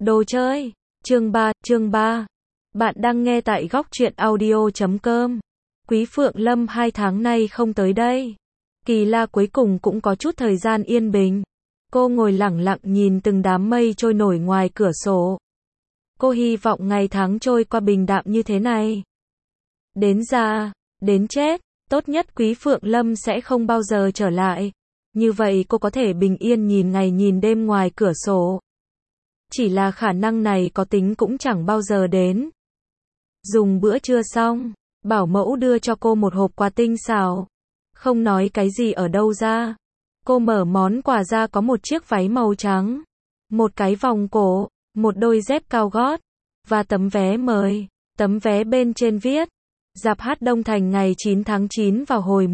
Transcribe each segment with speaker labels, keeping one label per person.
Speaker 1: Đồ chơi. Chương 3. Bạn đang nghe tại góc truyện audio.com. Quý Phượng Lâm 2 tháng nay không tới đây. Kỳ La cuối cùng cũng có chút thời gian yên bình. Cô ngồi lẳng lặng nhìn từng đám mây trôi nổi ngoài cửa sổ. Cô hy vọng ngày tháng trôi qua bình đạm như thế này. Đến già, đến chết, tốt nhất Quý Phượng Lâm sẽ không bao giờ trở lại. Như vậy cô có thể bình yên nhìn ngày nhìn đêm ngoài cửa sổ. Chỉ là khả năng này có tính cũng chẳng bao giờ đến. Dùng bữa trưa xong, bảo mẫu đưa cho cô một hộp quà tinh xảo. Không nói cái gì ở đâu ra. Cô mở món quà ra có một chiếc váy màu trắng, một cái vòng cổ, một đôi dép cao gót, và tấm vé mời. Tấm vé bên trên viết, Rạp hát Đông Thành ngày 9 tháng 9 vào hồi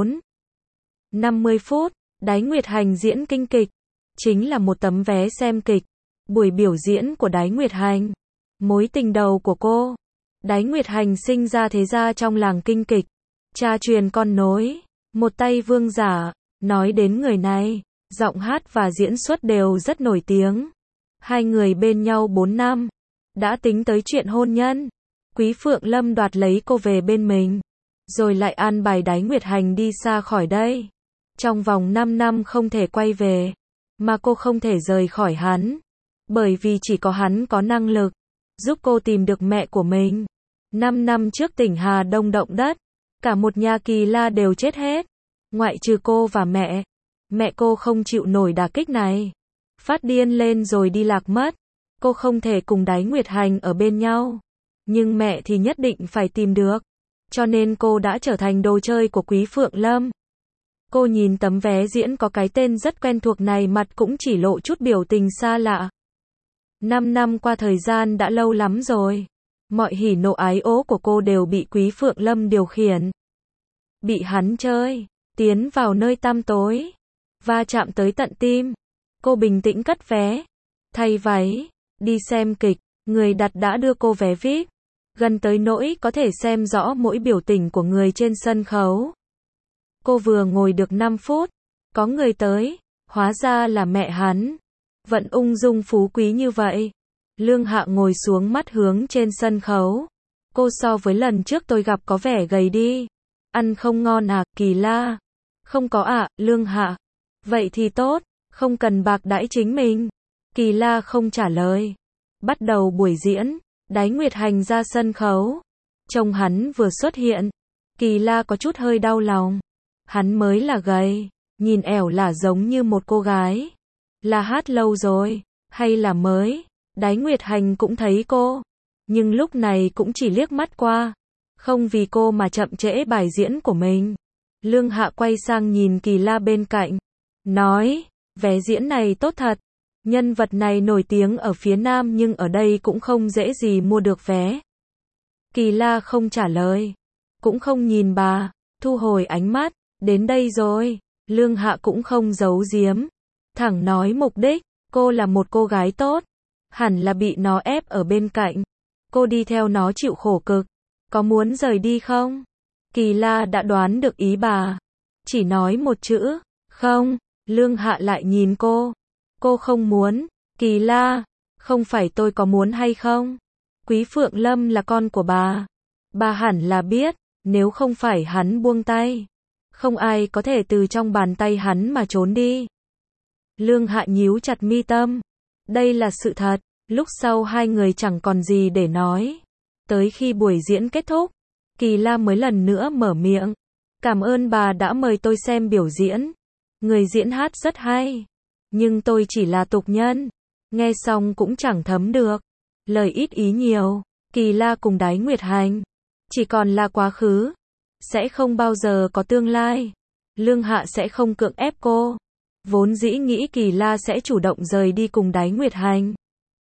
Speaker 1: 14:50 phút, Đái Nguyệt Hành diễn kinh kịch. Chính là một tấm vé xem kịch. Buổi biểu diễn của Đái Nguyệt Hành, mối tình đầu của cô. Đái Nguyệt Hành sinh ra thế gia trong làng kinh kịch, cha truyền con nối, một tay vương giả. Nói đến người này, giọng hát và diễn xuất đều rất nổi tiếng. Hai người bên nhau 4 năm, đã tính tới chuyện hôn nhân. Quý Phượng Lâm đoạt lấy cô về bên mình, rồi lại an bài Đái Nguyệt Hành đi xa khỏi đây. Trong vòng 5 năm không thể quay về, mà cô không thể rời khỏi hắn. Bởi vì chỉ có hắn có năng lực giúp cô tìm được mẹ của mình. 5 năm trước tỉnh Hà Đông động đất, cả một nhà Kỳ La đều chết hết, ngoại trừ cô và mẹ. Mẹ cô không chịu nổi đả kích này, phát điên lên rồi đi lạc mất. Cô không thể cùng Đái Nguyệt Hành ở bên nhau, nhưng mẹ thì nhất định phải tìm được. Cho nên cô đã trở thành đồ chơi của Quý Phượng Lâm. Cô nhìn tấm vé diễn có cái tên rất quen thuộc này, mặt cũng chỉ lộ chút biểu tình xa lạ. 5 năm qua, thời gian đã lâu lắm rồi. Mọi hỉ nộ ái ố của cô đều bị Quý Phượng Lâm điều khiển. Bị hắn chơi, tiến vào nơi tăm tối, va chạm tới tận tim. Cô bình tĩnh cất vé, thay váy, đi xem kịch. Người đặt đã đưa cô vé VIP, gần tới nỗi có thể xem rõ mỗi biểu tình của người trên sân khấu. Cô vừa ngồi được 5 phút, có người tới, hóa ra là mẹ hắn. Vẫn ung dung phú quý như vậy. Lương Hạ ngồi xuống mắt hướng trên sân khấu. Cô so với lần trước tôi gặp có vẻ gầy đi. Ăn không ngon à, Kỳ La? Không có ạ, Lương Hạ. Vậy thì tốt, không cần bạc đãi chính mình. Kỳ La không trả lời. Bắt đầu buổi diễn, Đái Nguyệt Hành ra sân khấu. Trông hắn vừa xuất hiện, Kỳ La có chút hơi đau lòng. Hắn mới là gầy, nhìn ẻo lả giống như một cô gái. Là hát lâu rồi, hay là mới? Đái Nguyệt Hành cũng thấy cô, nhưng lúc này cũng chỉ liếc mắt qua, không vì cô mà chậm trễ bài diễn của mình. Lương Hạ quay sang nhìn Kỳ La bên cạnh, nói, vé diễn này tốt thật. Nhân vật này nổi tiếng ở phía Nam nhưng ở đây cũng không dễ gì mua được vé. Kỳ La không trả lời, cũng không nhìn bà, thu hồi ánh mắt. Đến đây rồi. Lương Hạ cũng không giấu giếm, thẳng nói mục đích. Cô là một cô gái tốt, hẳn là bị nó ép ở bên cạnh. Cô đi theo nó chịu khổ cực, có muốn rời đi không? Kỳ La đã đoán được ý bà, chỉ nói một chữ, không. Lương Hạ lại nhìn cô. Cô không muốn. Kỳ La, không phải tôi có muốn hay không. Quý Phượng Lâm là con của bà hẳn là biết, nếu không phải hắn buông tay, không ai có thể từ trong bàn tay hắn mà trốn đi. Lương Hạ nhíu chặt mi tâm. Đây là sự thật. Lúc sau hai người chẳng còn gì để nói. Tới khi buổi diễn kết thúc, Kỳ La mới lần nữa mở miệng. Cảm ơn bà đã mời tôi xem biểu diễn. Người diễn hát rất hay, nhưng tôi chỉ là tục nhân, nghe xong cũng chẳng thấm được. Lời ít ý nhiều. Kỳ La cùng Đái Nguyệt Hành chỉ còn là quá khứ, sẽ không bao giờ có tương lai. Lương Hạ sẽ không cưỡng ép cô. Vốn dĩ nghĩ Kỳ La sẽ chủ động rời đi cùng Đái Nguyệt Hành,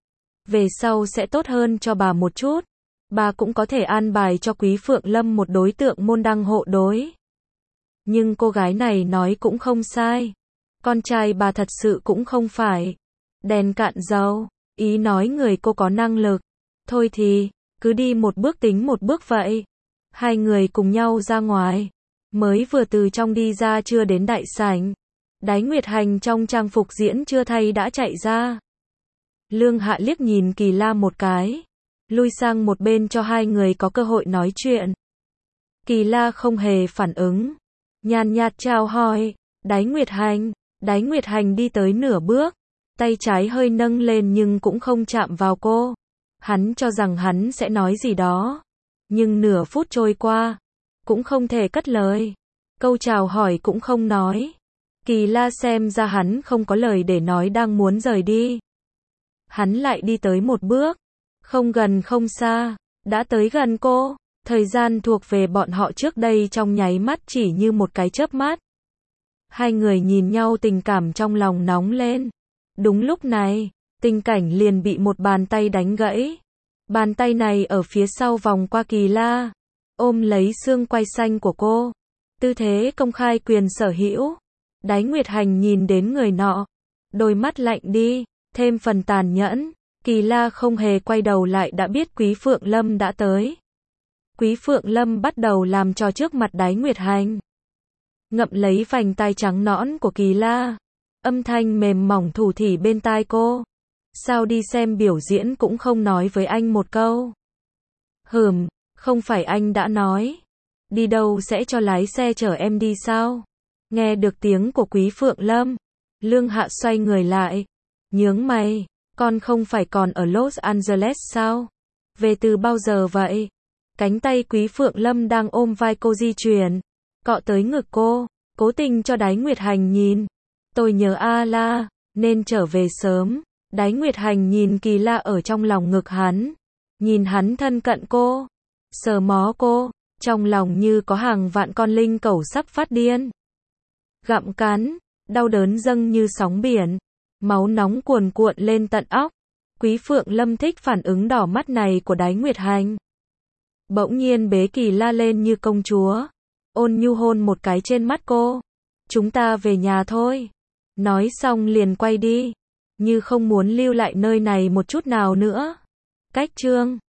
Speaker 1: về sau sẽ tốt hơn cho bà một chút. Bà cũng có thể an bài cho Quý Phượng Lâm một đối tượng môn đăng hộ đối. Nhưng cô gái này nói cũng không sai. Con trai bà thật sự cũng không phải đèn cạn dầu. Ý nói người cô có năng lực. Thôi thì, cứ đi một bước tính một bước vậy. Hai người cùng nhau ra ngoài. Mới vừa từ trong đi ra chưa đến đại sảnh, Đái Nguyệt Hành trong trang phục diễn chưa thay đã chạy ra. Lương Hạ liếc nhìn Kỳ La một cái, lui sang một bên cho hai người có cơ hội nói chuyện. Kỳ La không hề phản ứng, nhàn nhạt chào hỏi, Đái Nguyệt Hành. Đái Nguyệt Hành đi tới nửa bước, tay trái hơi nâng lên nhưng cũng không chạm vào cô. Hắn cho rằng hắn sẽ nói gì đó, nhưng nửa phút trôi qua, cũng không thể cất lời. Câu chào hỏi cũng không nói. Kỳ La xem ra hắn không có lời để nói đang muốn rời đi. Hắn lại đi tới một bước, không gần không xa, đã tới gần cô. Thời gian thuộc về bọn họ trước đây trong nháy mắt chỉ như một cái chớp mắt. Hai người nhìn nhau tình cảm trong lòng nóng lên. Đúng lúc này, tình cảnh liền bị một bàn tay đánh gãy. Bàn tay này ở phía sau vòng qua Kỳ La, ôm lấy xương quai xanh của cô. Tư thế công khai quyền sở hữu. Đái Nguyệt Hành nhìn đến người nọ, đôi mắt lạnh đi, thêm phần tàn nhẫn. Kỳ La không hề quay đầu lại đã biết Quý Phượng Lâm đã tới. Quý Phượng Lâm bắt đầu làm trò trước mặt Đái Nguyệt Hành. Ngậm lấy vành tai trắng nõn của Kỳ La. Âm thanh mềm mỏng thủ thỉ bên tai cô. Sao đi xem biểu diễn cũng không nói với anh một câu. Không phải anh đã nói. Đi đâu sẽ cho lái xe chở em đi sao? Nghe được tiếng của Quý Phượng Lâm, Lương Hạ xoay người lại. Nhướng mày, con không phải còn ở Los Angeles sao? Về từ bao giờ vậy? Cánh tay Quý Phượng Lâm đang ôm vai cô di chuyển, cọ tới ngực cô, cố tình cho Đái Nguyệt Hành nhìn. Tôi nhớ A La, nên trở về sớm. Đái Nguyệt Hành nhìn Kỳ La ở trong lòng ngực hắn, nhìn hắn thân cận cô, sờ mó cô, trong lòng như có hàng vạn con linh cẩu sắp phát điên. Gặm cắn, đau đớn dâng như sóng biển, máu nóng cuồn cuộn lên tận óc. Quý Phượng Lâm thích phản ứng đỏ mắt này của Đái Nguyệt Hành. Bỗng nhiên bế Kỳ La lên như công chúa, ôn nhu hôn một cái trên mắt cô. Chúng ta về nhà thôi. Nói xong liền quay đi, như không muốn lưu lại nơi này một chút nào nữa. Cách chương